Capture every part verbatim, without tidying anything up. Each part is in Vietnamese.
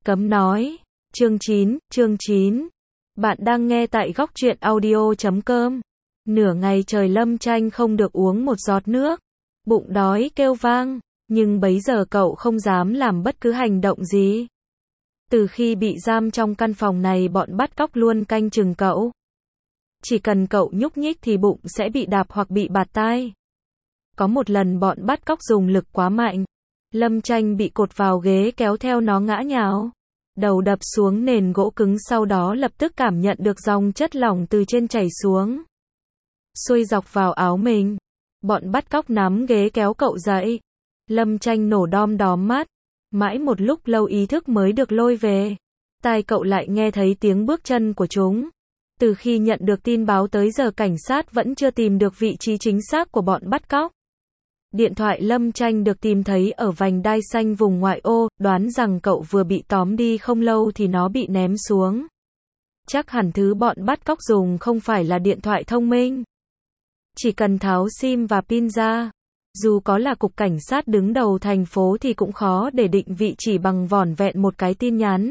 Cấm nói. Chương chín, chương chín. Bạn đang nghe tại góc truyện audio chấm com. Nửa ngày trời Lâm Tranh không được uống một giọt nước. Bụng đói kêu vang, nhưng bấy giờ cậu không dám làm bất cứ hành động gì. Từ khi bị giam trong căn phòng này bọn bắt cóc luôn canh chừng cậu. Chỉ cần cậu nhúc nhích thì bụng sẽ bị đạp hoặc bị bạt tai. Có một lần bọn bắt cóc dùng lực quá mạnh. Lâm Tranh bị cột vào ghế kéo theo nó ngã nhào. Đầu đập xuống nền gỗ cứng, sau đó lập tức cảm nhận được dòng chất lỏng từ trên chảy xuống. Xuôi dọc vào áo mình. Bọn bắt cóc nắm ghế kéo cậu dậy. Lâm Tranh nổ đom đóm mắt. Mãi một lúc lâu ý thức mới được lôi về. Tai cậu lại nghe thấy tiếng bước chân của chúng. Từ khi nhận được tin báo tới giờ cảnh sát vẫn chưa tìm được vị trí chính xác của bọn bắt cóc. Điện thoại Lâm Tranh được tìm thấy ở vành đai xanh vùng ngoại ô, đoán rằng cậu vừa bị tóm đi không lâu thì nó bị ném xuống. Chắc hẳn thứ bọn bắt cóc dùng không phải là điện thoại thông minh. Chỉ cần tháo sim và pin ra. Dù có là cục cảnh sát đứng đầu thành phố thì cũng khó để định vị chỉ bằng vỏn vẹn một cái tin nhắn.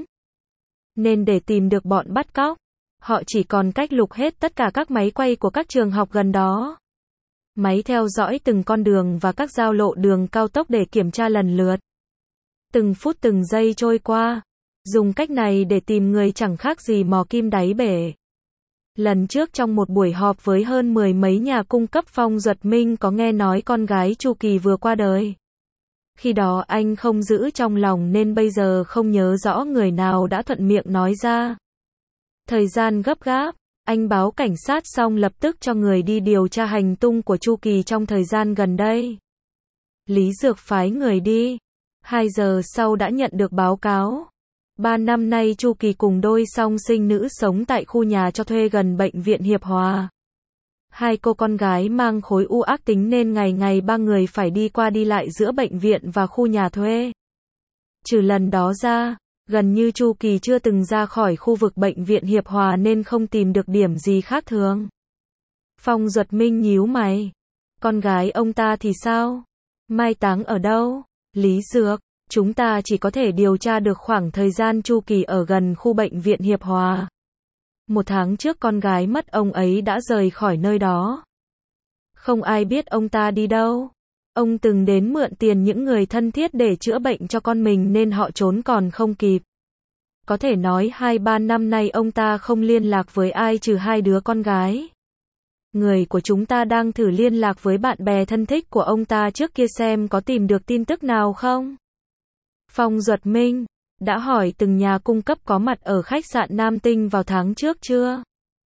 Nên để tìm được bọn bắt cóc, họ chỉ còn cách lục hết tất cả các máy quay của các trường học gần đó. Máy theo dõi từng con đường và các giao lộ đường cao tốc để kiểm tra lần lượt. Từng phút từng giây trôi qua. Dùng cách này để tìm người chẳng khác gì mò kim đáy bể. Lần trước trong một buổi họp với hơn mười mấy nhà cung cấp, Phong Duật Minh có nghe nói con gái Chu Kỳ vừa qua đời. Khi đó anh không giữ trong lòng nên bây giờ không nhớ rõ người nào đã thuận miệng nói ra. Thời gian gấp gáp, anh báo cảnh sát xong lập tức cho người đi điều tra hành tung của Chu Kỳ trong thời gian gần đây. Lý Dược phái người đi. Hai giờ sau đã nhận được báo cáo. Ba năm nay Chu Kỳ cùng đôi song sinh nữ sống tại khu nhà cho thuê gần bệnh viện Hiệp Hòa. Hai cô con gái mang khối u ác tính nên ngày ngày ba người phải đi qua đi lại giữa bệnh viện và khu nhà thuê. Trừ lần đó ra, gần như Chu Kỳ chưa từng ra khỏi khu vực bệnh viện Hiệp Hòa nên không tìm được điểm gì khác thường. Phong Duật Minh nhíu mày. Con gái ông ta thì sao? Mai táng ở đâu? Lý Dược, chúng ta chỉ có thể điều tra được khoảng thời gian Chu Kỳ ở gần khu bệnh viện Hiệp Hòa. Một tháng trước con gái mất, ông ấy đã rời khỏi nơi đó. Không ai biết ông ta đi đâu. Ông từng đến mượn tiền những người thân thiết để chữa bệnh cho con mình nên họ trốn còn không kịp. Có thể nói hai ba năm nay ông ta không liên lạc với ai trừ hai đứa con gái. Người của chúng ta đang thử liên lạc với bạn bè thân thích của ông ta trước kia xem có tìm được tin tức nào không. Phong Duật Minh đã hỏi từng nhà cung cấp có mặt ở khách sạn Nam Tinh vào tháng trước chưa?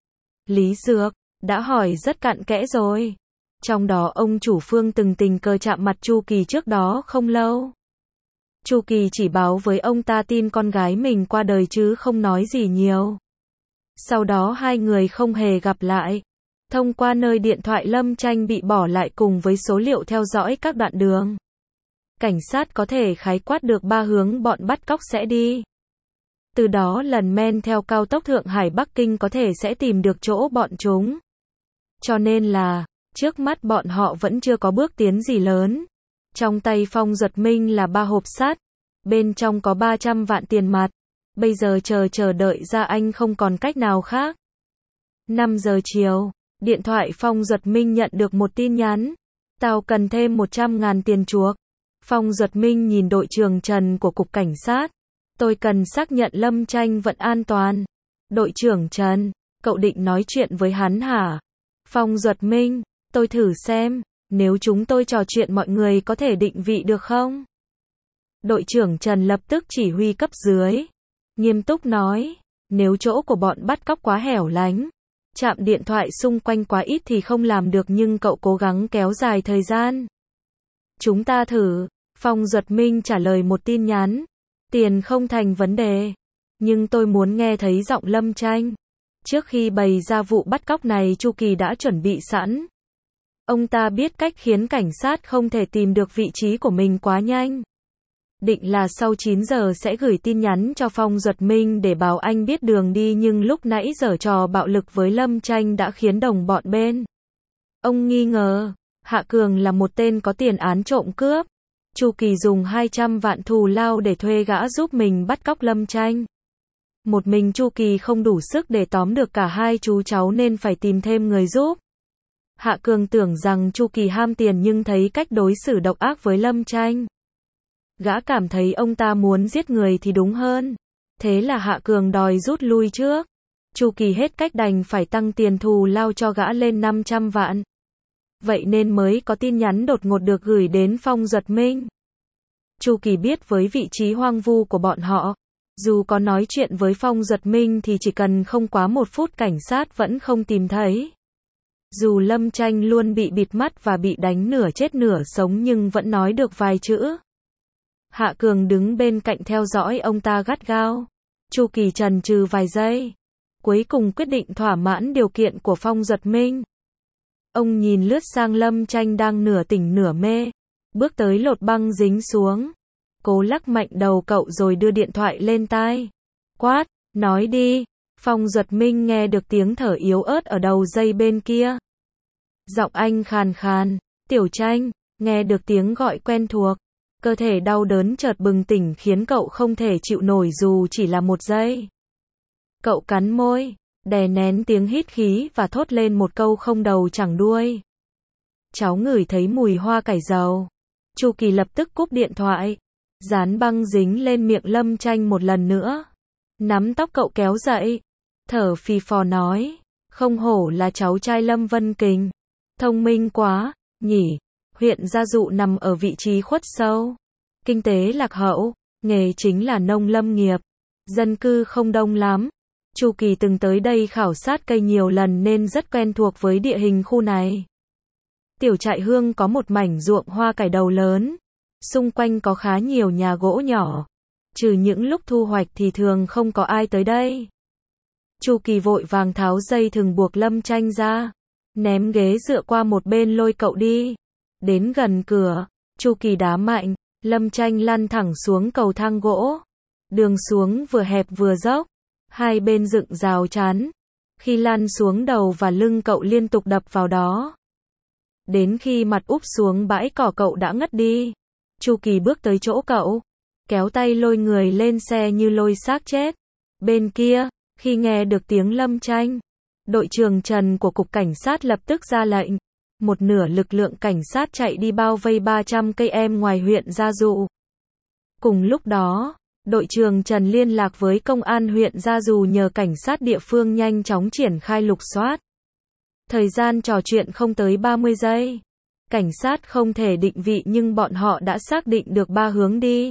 Lý Dược đã hỏi rất cặn kẽ rồi. Trong đó ông chủ Phương từng tình cờ chạm mặt Chu Kỳ trước đó không lâu. Chu Kỳ chỉ báo với ông ta tin con gái mình qua đời chứ không nói gì nhiều. Sau đó hai người không hề gặp lại. Thông qua nơi điện thoại Lâm Tranh bị bỏ lại cùng với số liệu theo dõi các đoạn đường, cảnh sát có thể khái quát được ba hướng bọn bắt cóc sẽ đi. Từ đó lần men theo cao tốc Thượng Hải Bắc Kinh có thể sẽ tìm được chỗ bọn chúng. Cho nên là, trước mắt bọn họ vẫn chưa có bước tiến gì lớn. Trong tay Phong Duật Minh là ba hộp sắt. Bên trong có ba trăm vạn tiền mặt. Bây giờ chờ chờ đợi ra anh không còn cách nào khác. năm giờ chiều, điện thoại Phong Duật Minh nhận được một tin nhắn. Tao cần thêm một trăm ngàn tiền chuộc. Phong Duật Minh nhìn đội trưởng Trần của cục cảnh sát. Tôi cần xác nhận Lâm Tranh vẫn an toàn. Đội trưởng Trần, cậu định nói chuyện với hắn hả? Phong Duật Minh, tôi thử xem, nếu chúng tôi trò chuyện mọi người có thể định vị được không? Đội trưởng Trần lập tức chỉ huy cấp dưới. Nghiêm túc nói, nếu chỗ của bọn bắt cóc quá hẻo lánh, chạm điện thoại xung quanh quá ít thì không làm được, nhưng cậu cố gắng kéo dài thời gian. Chúng ta thử. Phong Duật Minh trả lời một tin nhắn. Tiền không thành vấn đề. Nhưng tôi muốn nghe thấy giọng Lâm Tranh. Trước khi bày ra vụ bắt cóc này Chu Kỳ đã chuẩn bị sẵn. Ông ta biết cách khiến cảnh sát không thể tìm được vị trí của mình quá nhanh. Định là sau chín giờ sẽ gửi tin nhắn cho Phong Duật Minh để báo anh biết đường đi, nhưng lúc nãy giở trò bạo lực với Lâm Tranh đã khiến đồng bọn bên ông nghi ngờ. Hạ Cường là một tên có tiền án trộm cướp. Chu Kỳ dùng hai trăm vạn thù lao để thuê gã giúp mình bắt cóc Lâm Tranh. Một mình Chu Kỳ không đủ sức để tóm được cả hai chú cháu nên phải tìm thêm người giúp. Hạ Cường tưởng rằng Chu Kỳ ham tiền nhưng thấy cách đối xử độc ác với Lâm Tranh. Gã cảm thấy ông ta muốn giết người thì đúng hơn. Thế là Hạ Cường đòi rút lui trước. Chu Kỳ hết cách đành phải tăng tiền thù lao cho gã lên năm trăm vạn. Vậy nên mới có tin nhắn đột ngột được gửi đến Phong Duật Minh. Chu Kỳ biết với vị trí hoang vu của bọn họ, dù có nói chuyện với Phong Duật Minh thì chỉ cần không quá một phút cảnh sát vẫn không tìm thấy. Dù Lâm Tranh luôn bị bịt mắt và bị đánh nửa chết nửa sống nhưng vẫn nói được vài chữ. Hạ Cường đứng bên cạnh theo dõi ông ta gắt gao. Chu Kỳ chần chừ vài giây, cuối cùng quyết định thỏa mãn điều kiện của Phong Duật Minh. Ông nhìn lướt sang Lâm Tranh đang nửa tỉnh nửa mê, bước tới lột băng dính xuống, cố lắc mạnh đầu cậu rồi đưa điện thoại lên tai. Quát, nói đi. Phong Duật Minh nghe được tiếng thở yếu ớt ở đầu dây bên kia. Giọng anh khàn khàn, Tiểu Tranh, nghe được tiếng gọi quen thuộc. Cơ thể đau đớn chợt bừng tỉnh khiến cậu không thể chịu nổi dù chỉ là một giây. Cậu cắn môi, đè nén tiếng hít khí và thốt lên một câu không đầu chẳng đuôi. Cháu ngửi thấy mùi hoa cải dầu. Chu Kỳ lập tức cúp điện thoại, dán băng dính lên miệng Lâm Tranh một lần nữa. Nắm tóc cậu kéo dậy, thở phì phò nói, không hổ là cháu trai Lâm Vân Kình. Thông minh quá, nhỉ. Huyện Gia Dụ nằm ở vị trí khuất sâu, kinh tế lạc hậu, nghề chính là nông lâm nghiệp, dân cư không đông lắm. Chu Kỳ từng tới đây khảo sát cây nhiều lần nên rất quen thuộc với địa hình khu này. Tiểu Trại Hương có một mảnh ruộng hoa cải đầu lớn, xung quanh có khá nhiều nhà gỗ nhỏ, trừ những lúc thu hoạch thì thường không có ai tới đây. Chu Kỳ vội vàng tháo dây thừng buộc Lâm Tranh ra, ném ghế dựa qua một bên lôi cậu đi. Đến gần cửa, Chu Kỳ đá mạnh, Lâm Tranh lăn thẳng xuống cầu thang gỗ. Đường xuống vừa hẹp vừa dốc, hai bên dựng rào chắn. Khi lăn xuống đầu và lưng cậu liên tục đập vào đó. Đến khi mặt úp xuống bãi cỏ cậu đã ngất đi. Chu Kỳ bước tới chỗ cậu, kéo tay lôi người lên xe như lôi xác chết. Bên kia, khi nghe được tiếng Lâm Tranh, đội trưởng Trần của Cục Cảnh sát lập tức ra lệnh. Một nửa lực lượng cảnh sát chạy đi bao vây ba trăm cây em ngoài huyện Gia Dụ. Cùng lúc đó, đội trưởng Trần liên lạc với công an huyện Gia Dụ nhờ cảnh sát địa phương nhanh chóng triển khai lục soát. Thời gian trò chuyện không tới ba mươi giây. Cảnh sát không thể định vị nhưng bọn họ đã xác định được ba hướng đi.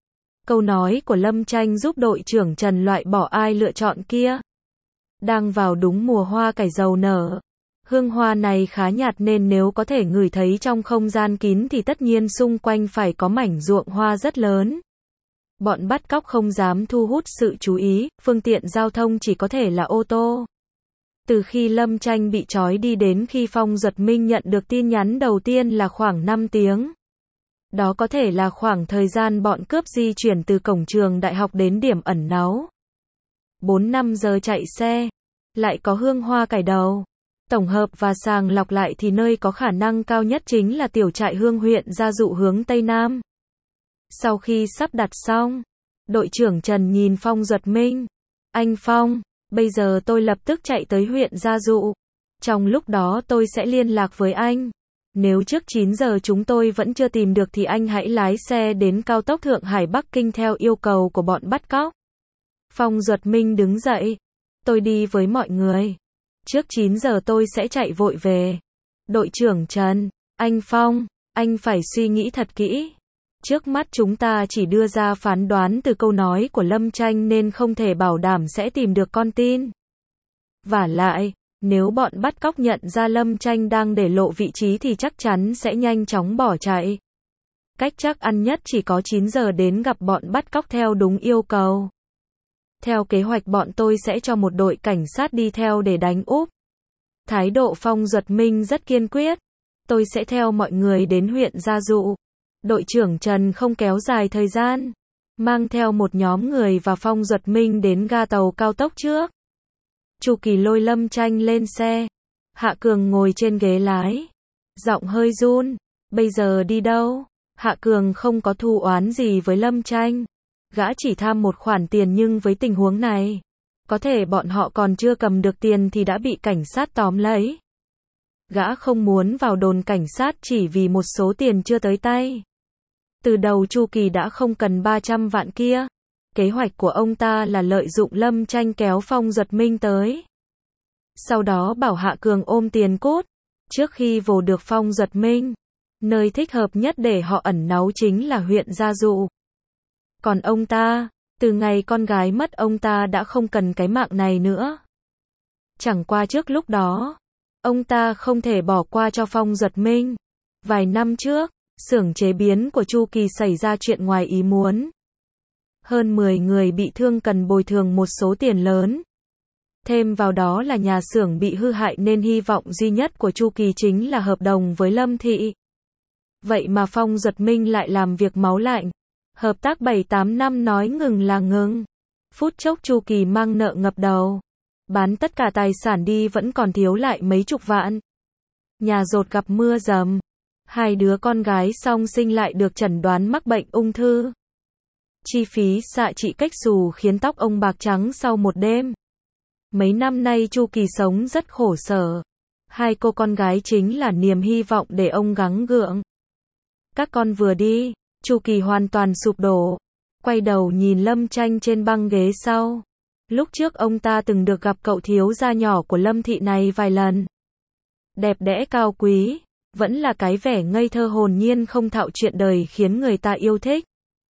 Câu nói của Lâm Tranh giúp đội trưởng Trần loại bỏ ai lựa chọn kia. Đang vào đúng mùa hoa cải dầu nở. Hương hoa này khá nhạt nên nếu có thể ngửi thấy trong không gian kín thì tất nhiên xung quanh phải có mảnh ruộng hoa rất lớn. Bọn bắt cóc không dám thu hút sự chú ý, phương tiện giao thông chỉ có thể là ô tô. Từ khi Lâm Tranh bị trói đi đến khi Phong Duật Minh nhận được tin nhắn đầu tiên là khoảng năm tiếng. Đó có thể là khoảng thời gian bọn cướp di chuyển từ cổng trường đại học đến điểm ẩn náu. bốn năm giờ chạy xe, lại có hương hoa cải đầu. Tổng hợp và sàng lọc lại thì nơi có khả năng cao nhất chính là Tiểu Trại Hương huyện Gia Dụ hướng Tây Nam. Sau khi sắp đặt xong, đội trưởng Trần nhìn Phong Duật Minh. Anh Phong, bây giờ tôi lập tức chạy tới huyện Gia Dụ. Trong lúc đó tôi sẽ liên lạc với anh. Nếu trước chín giờ chúng tôi vẫn chưa tìm được thì anh hãy lái xe đến cao tốc Thượng Hải Bắc Kinh theo yêu cầu của bọn bắt cóc. Phong Duật Minh đứng dậy. Tôi đi với mọi người. Trước chín giờ tôi sẽ chạy vội về. Đội trưởng Trần, anh Phong, anh phải suy nghĩ thật kỹ. Trước mắt chúng ta chỉ đưa ra phán đoán từ câu nói của Lâm Tranh nên không thể bảo đảm sẽ tìm được con tin. Vả lại, nếu bọn bắt cóc nhận ra Lâm Tranh đang để lộ vị trí thì chắc chắn sẽ nhanh chóng bỏ chạy. Cách chắc ăn nhất chỉ có chín giờ đến gặp bọn bắt cóc theo đúng yêu cầu. Theo kế hoạch bọn tôi sẽ cho một đội cảnh sát đi theo để đánh úp. Thái độ Phong Duật Minh rất kiên quyết. Tôi sẽ theo mọi người đến huyện Gia Dụ. Đội trưởng Trần không kéo dài thời gian. Mang theo một nhóm người và Phong Duật Minh đến ga tàu cao tốc trước. Chu Kỳ lôi Lâm Tranh lên xe. Hạ Cường ngồi trên ghế lái. Giọng hơi run. Bây giờ đi đâu? Hạ Cường không có thù oán gì với Lâm Tranh. Gã chỉ tham một khoản tiền nhưng với tình huống này, có thể bọn họ còn chưa cầm được tiền thì đã bị cảnh sát tóm lấy. Gã không muốn vào đồn cảnh sát chỉ vì một số tiền chưa tới tay. Từ đầu Chu Kỳ đã không cần ba trăm vạn kia. Kế hoạch của ông ta là lợi dụng Lâm Tranh kéo Phong Duật Minh tới. Sau đó bảo Hạ Cường ôm tiền cút. Trước khi vồ được Phong Duật Minh, nơi thích hợp nhất để họ ẩn náu chính là huyện Gia Dụ. Còn ông ta, từ ngày con gái mất ông ta đã không cần cái mạng này nữa. Chẳng qua trước lúc đó, ông ta không thể bỏ qua cho Phong Duật Minh. Vài năm trước, xưởng chế biến của Chu Kỳ xảy ra chuyện ngoài ý muốn. Hơn mười người bị thương cần bồi thường một số tiền lớn. Thêm vào đó là nhà xưởng bị hư hại nên hy vọng duy nhất của Chu Kỳ chính là hợp đồng với Lâm Thị. Vậy mà Phong Duật Minh lại làm việc máu lạnh. Hợp tác bảy tám năm nói ngừng là ngừng. Phút chốc Chu Kỳ mang nợ ngập đầu. Bán tất cả tài sản đi vẫn còn thiếu lại mấy chục vạn. Nhà dột gặp mưa dầm. Hai đứa con gái song sinh lại được chẩn đoán mắc bệnh ung thư. Chi phí xạ trị cách xù khiến tóc ông bạc trắng sau một đêm. Mấy năm nay Chu Kỳ sống rất khổ sở. Hai cô con gái chính là niềm hy vọng để ông gắng gượng. Các con vừa đi, Chu Kỳ hoàn toàn sụp đổ. Quay đầu nhìn Lâm Tranh trên băng ghế sau. Lúc trước ông ta từng được gặp cậu thiếu gia nhỏ của Lâm Thị này vài lần. Đẹp đẽ cao quý, vẫn là cái vẻ ngây thơ hồn nhiên không thạo chuyện đời khiến người ta yêu thích.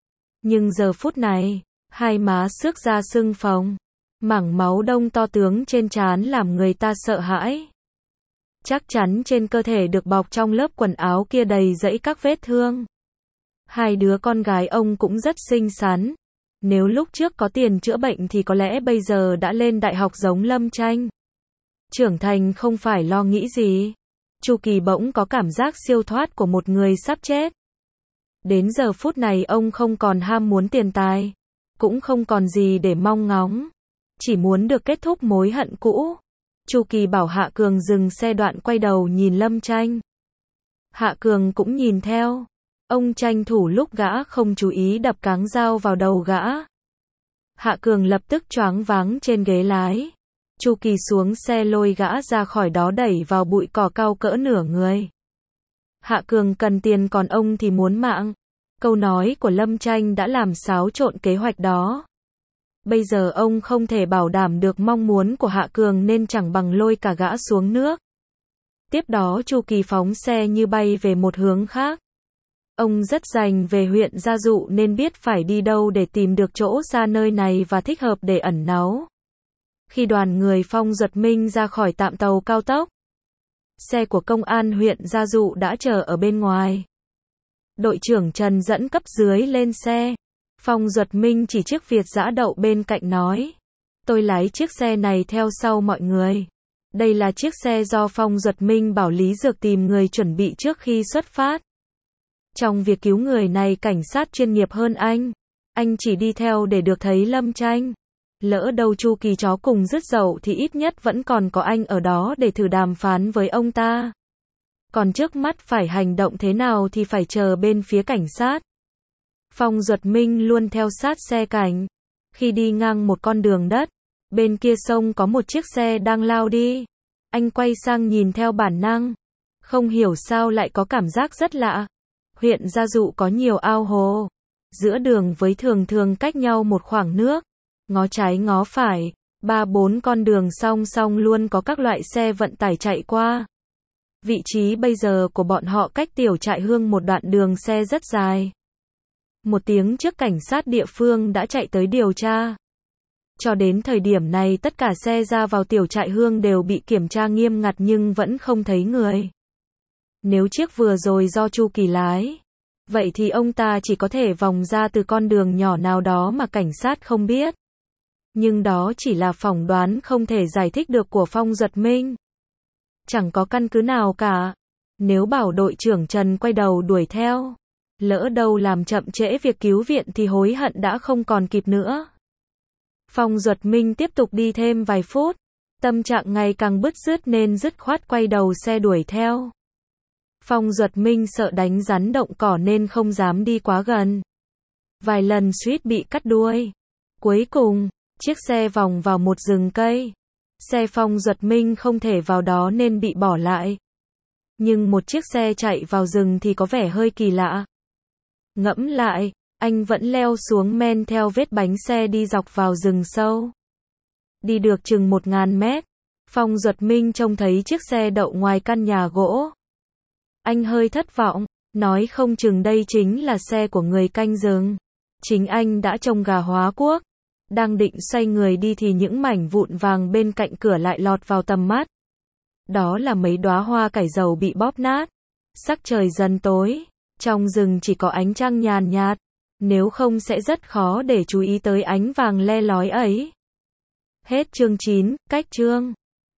Nhưng giờ phút này, hai má xước ra sưng phồng, mảng máu đông to tướng trên trán làm người ta sợ hãi. Chắc chắn trên cơ thể được bọc trong lớp quần áo kia đầy rẫy các vết thương. Hai đứa con gái ông cũng rất xinh xắn. Nếu lúc trước có tiền chữa bệnh thì có lẽ bây giờ đã lên đại học giống Lâm Tranh. Trưởng thành không phải lo nghĩ gì. Chu Kỳ bỗng có cảm giác siêu thoát của một người sắp chết. Đến giờ phút này ông không còn ham muốn tiền tài, cũng không còn gì để mong ngóng, chỉ muốn được kết thúc mối hận cũ. Chu Kỳ bảo Hạ Cường dừng xe đoạn quay đầu nhìn Lâm Tranh. Hạ Cường cũng nhìn theo. Ông tranh thủ lúc gã không chú ý đập cáng dao vào đầu gã. Hạ Cường lập tức choáng váng trên ghế lái. Chu Kỳ xuống xe lôi gã ra khỏi đó đẩy vào bụi cỏ cao cỡ nửa người. Hạ Cường cần tiền còn ông thì muốn mạng. Câu nói của Lâm Tranh đã làm xáo trộn kế hoạch đó. Bây giờ ông không thể bảo đảm được mong muốn của Hạ Cường nên chẳng bằng lôi cả gã xuống nước. Tiếp đó Chu Kỳ phóng xe như bay về một hướng khác. Ông rất rành về huyện Gia Dụ nên biết phải đi đâu để tìm được chỗ xa nơi này và thích hợp để ẩn náu. Khi đoàn người Phong Duật Minh ra khỏi tạm tàu cao tốc, xe của công an huyện Gia Dụ đã chờ ở bên ngoài. Đội trưởng Trần dẫn cấp dưới lên xe. Phong Duật Minh chỉ chiếc Việt dã đậu bên cạnh nói. Tôi lái chiếc xe này theo sau mọi người. Đây là chiếc xe do Phong Duật Minh bảo Lý Dược tìm người chuẩn bị trước khi xuất phát. Trong việc cứu người này cảnh sát chuyên nghiệp hơn anh. Anh chỉ đi theo để được thấy Lâm Tranh. Lỡ đâu Chu Kỳ chó cùng dứt dậu thì ít nhất vẫn còn có anh ở đó để thử đàm phán với ông ta. Còn trước mắt phải hành động thế nào thì phải chờ bên phía cảnh sát. Phong Duật Minh luôn theo sát xe cảnh. Khi đi ngang một con đường đất, bên kia sông có một chiếc xe đang lao đi. Anh quay sang nhìn theo bản năng. Không hiểu sao lại có cảm giác rất lạ. Huyện Gia Dụ có nhiều ao hồ. Giữa đường với thường thường cách nhau một khoảng nước. Ngó trái ngó phải, ba bốn con đường song song luôn có các loại xe vận tải chạy qua. Vị trí bây giờ của bọn họ cách tiểu trại Hương một đoạn đường xe rất dài. Một tiếng trước cảnh sát địa phương đã chạy tới điều tra. Cho đến thời điểm này tất cả xe ra vào tiểu trại Hương đều bị kiểm tra nghiêm ngặt nhưng vẫn không thấy người. Nếu chiếc vừa rồi do Chu Kỳ lái, vậy thì ông ta chỉ có thể vòng ra từ con đường nhỏ nào đó mà cảnh sát không biết. Nhưng đó chỉ là phỏng đoán không thể giải thích được của Phong Duật Minh. Chẳng có căn cứ nào cả. Nếu bảo đội trưởng Trần quay đầu đuổi theo, lỡ đâu làm chậm trễ việc cứu viện thì hối hận đã không còn kịp nữa. Phong Duật Minh tiếp tục đi thêm vài phút. Tâm trạng ngày càng bứt rứt nên dứt khoát quay đầu xe đuổi theo. Phong Duật Minh sợ đánh rắn động cỏ nên không dám đi quá gần. Vài lần suýt bị cắt đuôi. Cuối cùng, chiếc xe vòng vào một rừng cây. Xe Phong Duật Minh không thể vào đó nên bị bỏ lại. Nhưng một chiếc xe chạy vào rừng thì có vẻ hơi kỳ lạ. Ngẫm lại, anh vẫn leo xuống men theo vết bánh xe đi dọc vào rừng sâu. Đi được chừng một ngàn mét, Phong Duật Minh trông thấy chiếc xe đậu ngoài căn nhà gỗ. Anh hơi thất vọng, nói không chừng đây chính là xe của người canh rừng. Chính anh đã trông gà hóa quốc. Đang định xoay người đi thì những mảnh vụn vàng bên cạnh cửa lại lọt vào tầm mắt. Đó là mấy đóa hoa cải dầu bị bóp nát. Sắc trời dần tối, trong rừng chỉ có ánh trăng nhàn nhạt, nếu không sẽ rất khó để chú ý tới ánh vàng le lói ấy. Hết chương chín, cách chương